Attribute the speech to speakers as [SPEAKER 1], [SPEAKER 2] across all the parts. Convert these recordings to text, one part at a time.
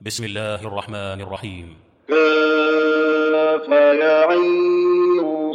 [SPEAKER 1] بسم الله الرحمن الرحيم.
[SPEAKER 2] كافها يا عين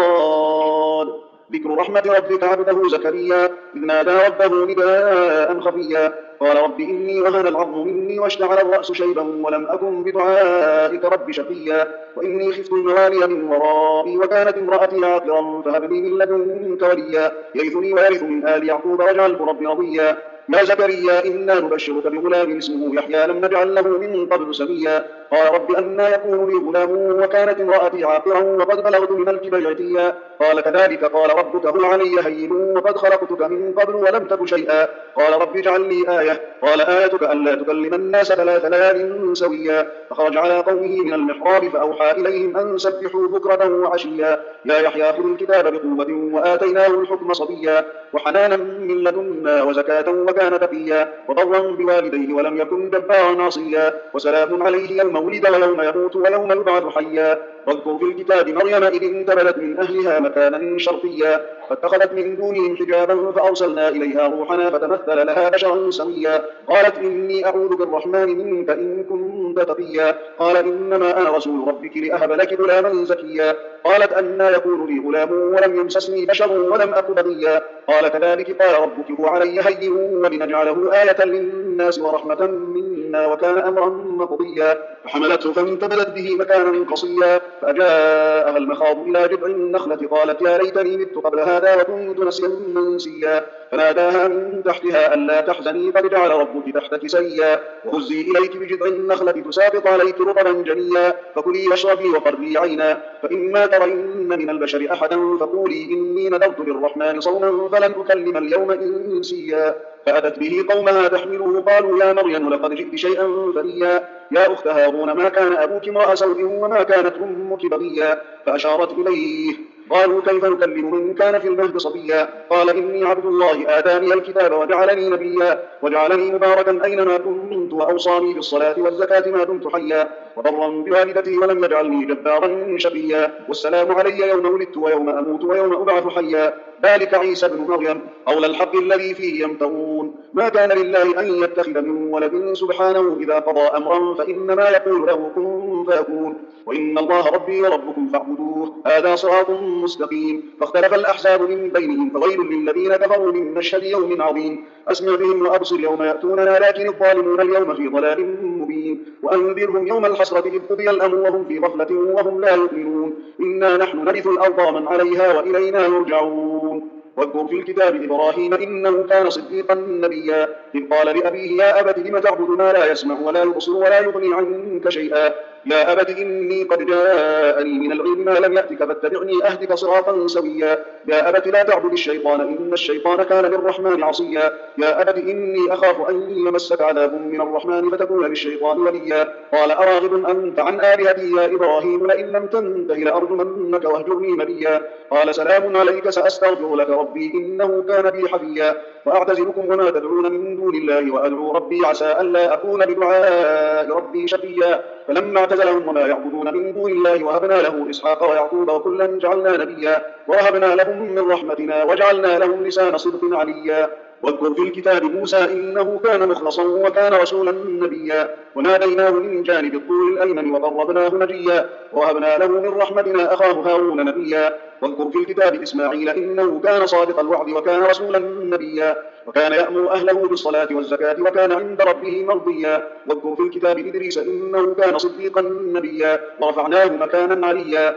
[SPEAKER 2] صاد. ذكر رحمة ربك عبده زكريا إذ نادى ربه نداء خفيا قال رب إني وهن العظم مني واشتعل الرأس شيبا ولم أكن بدعائك رب شقيا وإني خفت الموالي من ورائي وكانت امرأتي عاقرا فهب لي من لدنك وليا يرثني ويرث من آل يعقوب واجعله رب رضيا يا زكريا إنا نبشرك بغلام اسمه يحيى لم نجعل له من قبل سميا قال رب أنى يكون لي غلام وكانت امرأتي عاقرا وقد بلغت من الكبر عتيا قال كذلك قال ربك هو علي هين وقد خلقتك من قبل ولم تك شيئا قال رب اجعل لي آية قال آيتك ألا تكلم الناس 3 ليال سويا فخرج على قومه من المحراب فأوحى إليهم أن سبحوا بكرة وعشيا يا يحيى خذ الكتاب بقوة وآتيناه الحكم صبيا وحنانا من لدنا وزكاة وكان تقيا وبرا بوالديه ولم يكن جبارا عصيا وسلام عليه يوم ولد ويوم يموت ويوم يبعث حيا واذكر في الكتاب مريم إذ انتبذت من أهلها مكانا شرقيا فاتخذت من دونهم حجابا فأرسلنا إليها روحنا فتمثل لها بشرا سويا قالت إني أعوذ بالرحمن منك إن كنت تقيا قال إنما أنا رسول ربك لأهب لك غلاما زكيا قالت أنى يكون لي غلام ولم يمسسني بشر ولم أك بغيا قال كذلك قال ربك هو علي هين ولنجعله آية للناس ورحمة منا وكان أمرا مقضيا فحملته فانتبذت به مكانا قصيا فجاءها المخاض إلى جذع النخلة قالت يا ليتني مت قبل هذا وكنت نسيا منسيا فناداها من تحتها ألا تحزني قد جعل ربك تحتك سريا وهزي إليك بجذع النخلة تساقط عليك رطبا جنيا فكلي واشربي وقري عينا فإما ترين من البشر أحدا فقولي إني نذرت للرحمن صوما فلن أكلم اليوم إنسيا فأتت به قومها تحمله قالوا يا مريم لقد جئت شيئا فريا يا أخت هارون ما كان أبوك امرأ سوء وما كانت أمك بغيا فأشارت إليه قالوا كيف نكلم من كان في المهد صبيا قال إني عبد الله آتاني الكتاب وجعلني نبيا وجعلني مباركا أينما كنت وأوصاني بالصلاة والزكاة ما دمت حيا وبرا بوالدتي ولم يجعلني جبارا شقيا والسلام علي يوم ولدت ويوم أموت ويوم أبعث حيا ذلك عيسى بن مريم قول الحق الذي فيه يمترون ما كان لله أن يتخذ من ولد سبحانه إذا قضى أمرا فإنما يقول له كن فيكون وإن الله ربي وربكم فاعبدوه هذا صراط مستقيم فاختلف الأحزاب من بينهم فويل للذين كفروا من مشهد يوم عظيم أسمع بهم وأبصر يوم يأتوننا لكن الظالمون اليوم في ضلال مبين وأنذرهم يوم الحسرة إذ قضي الأمر وهم في غفلة وهم لا يؤمنون إنا نحن نرث الأرض من عليها وإلينا يرجعون واذكر في الكتاب إبراهيم إنه كان صديقا نبيا إذ قال لأبيه يا أبت لم تعبد ما لا يسمع ولا يبصر ولا يغني عنك شيئا يا أبت إني قد جاءني من العلم ما لم يأتك فاتبعني أهدك صراطا سويا يا أبت لا تعبد الشيطان إن الشيطان كان للرحمن عصيا يا أبت إني أخاف أن يمسك عذاب من الرحمن فتكون للشيطان وليا قال أراغب أنت عن آلهتي يا إبراهيم لئن لم تنته لأرجمنك واهجرني مليا قال سلام عليك سأستغفر لك ربي إنه كان بي حفيا وأعتزلكم وما تدعون من دون الله وأدعو ربي عسى ألا أكون بدعاء ربي شقيا فلما اعتزلهم وما يعبدون من دون الله وهبنا له إسحاق ويعقوب وكلا جعلنا نبيا ووهبنا لهم من رحمتنا وجعلنا لهم لسان صدق عليا واذكر في الكتاب موسى إنه كان مخلصا وكان رسولا نبيا وناديناه من جانب الطور الأيمن وقربناه نجيا ووهبنا له من رحمتنا أخاه هارون نبيا واذكر في الكتاب إسماعيل إنه كان صادق الوعد وكان رسولا نبيا وكان يأمر أهله بالصلاة والزكاة وكان عند ربه مرضيا واذكر في الكتاب إدريس إنه كان صديقا نبيا ورفعناه مكانا عليا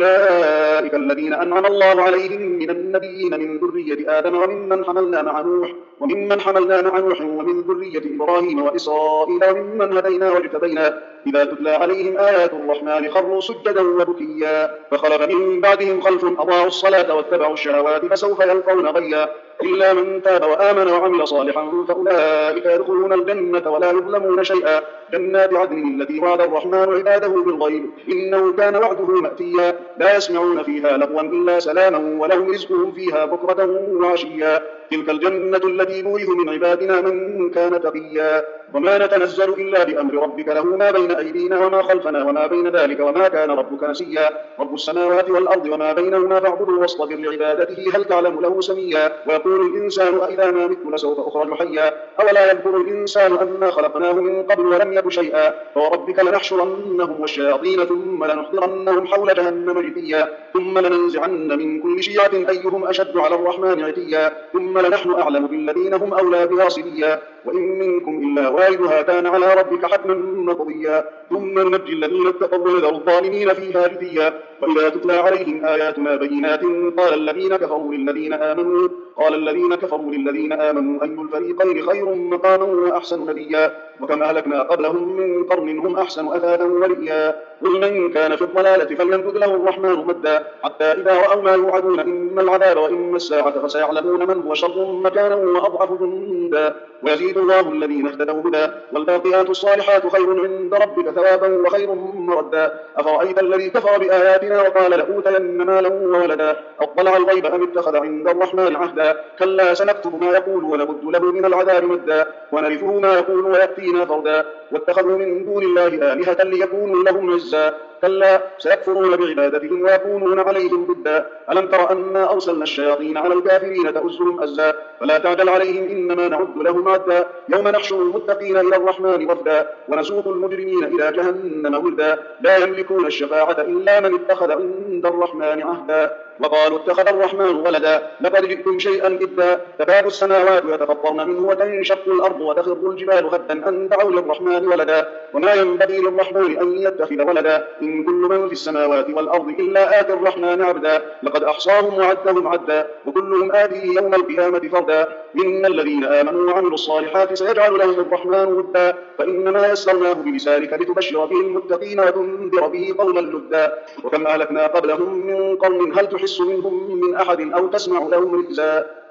[SPEAKER 2] أولئك الذين أنعم الله عليهم من النبيين من ذرية آدم وممن حملنا مع نوح ومن ذرية إبراهيم وإسرائيل وممن هدينا واجتبينا إذا تتلى عليهم آيات الرحمن خروا سجدا وبكيا فخلف من بعدهم خلف أضاعوا الصلاة واتبعوا الشهوات فسوف يلقون غيا إلا من تاب وآمن وعمل صالحا فأولئك يدخلون الجنة ولا يظلمون شيئا جنات عدن التي وعد الرحمن عباده بالغيب إنه كان وعده مأتيا لا يسمعون فيها لغوا إلا سلاما ولهم رزقهم فيها بكرة وعشيا تلك الجنة التي نورث من عبادنا من كان تقيا وما نتنزل إلا بأمر ربك له ما بين أيدينا وما خلفنا وما بين ذلك وما كان ربك نسيا رب السماوات والأرض وما بينهما فاعبده واصطبر لعبادته هل تعلم له سميا ويقول يقول الإنسان أإذا ما مت لسوف أخرج حيا أولا يذكر الإنسان أنا خلقناه من قبل ولم يك شيئا فوربك لنحشرنهم والشياطين ثم لنحضرنهم حول جهنم جثيا ثم لننزعن من كل شيعة أيهم أشد على الرحمن عتيا ثم لنحن أعلم بالذين هم أولى بها صليا وإن منكم إلا واردها كان على ربك حتما مقضيا ثم ننجي الذين اتقوا ونذر الظالمين فيها جثيا وإذا تتلى عليهم آياتنا بينات قال الذين كفروا للذين آمنوا أي الفريقين خير مقاما وأحسن نديا وكما أهلكنا قبلهم من قرن هم أحسن أثاثا ورئيا قل من كان في الضلالة فليمدد له الرحمن مدا حتى إذا رأوا ما يوعدون إما العذاب وإما الساعة فسيعلمون من هو شر مكانا وأضعف جندا ويزيد الله الذين اهتدوا هدى والباقيات الصالحات خير عند ربك ثوابا وخير مردا أفرأيت الذي كفر بآياتنا وقال لأوتين مالا وولدا أطلع الغيب أم اتخذ عند الرحمن عهدا كلا سنكتب ما يقول ونمد له من العذاب مدا ونرثه ما يقول ويأتينا فردا واتخذوا من دون الله آلهة ليكونوا لهم عزا كلا سيكفرون بعبادتهم ويكونون عليهم ضدا ألم تر أنا أرسلنا الشياطين على الكافرين تؤزهم أزا فلا تعجل عليهم إنما نعد لهم عدا يوم نحشر المتقين إلى الرحمن وفدا ونسوق المجرمين إلى جهنم وردا لا يملكون الشفاعة إلا من اتخذ عند الرحمن عهدا وقالوا اتخذ الرحمن ولدا لقد جئتم شيئا إدا تكاد السماوات يتفطرن منه وتنشق الأرض وتخر الجبال هدا أن دعوا للرحمن ولدا وما ينبغي للرحمن أن يتخذ ولدا إن كل من في السماوات والأرض إلا آتي الرحمن عبدا لقد أحصاهم وعدهم عدا وكلهم آتيه يوم القيامة فردا إن الذين آمنوا وعملوا الصالحات سيجعل لهم الرحمن ودا فإنما يسرناه بلسانك لتبشر به المتقين وتنذر به قوما لدا وكم أهلكنا قبلهم من قرن هل تحس منهم من أحد أو تسمع لهم ركزا